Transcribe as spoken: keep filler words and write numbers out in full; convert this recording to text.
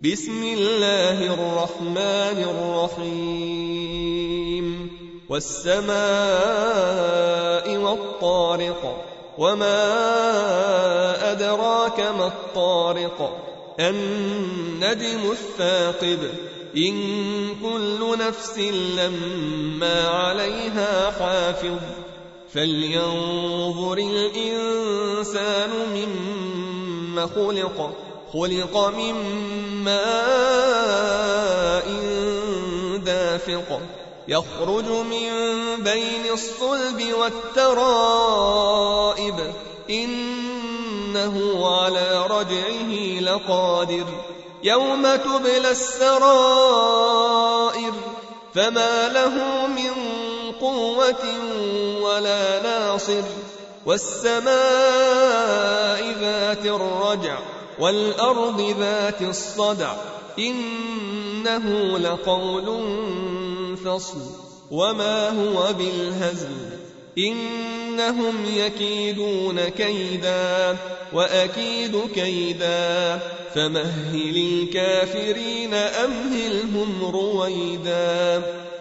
بسم الله الرحمن الرحيم والسماء والطارق وما أدراك ما الطارق النجم الثاقب إن كل نفس لما عليها حافظ فلينظر الإنسان مما خلق خلق من ماء دافق يخرج من بين الصلب والترائب إنه على رجعه لقادر يوم تبلى السرائر فما له من قوة ولا ناصر والسماء ذات الرجع والأرض ذات الصدع إنه لقول فصل وما هو بالهزل إنهم يكيدون كيدا وأكيد كيدا فمهل الكافرين أمهلهم رويدا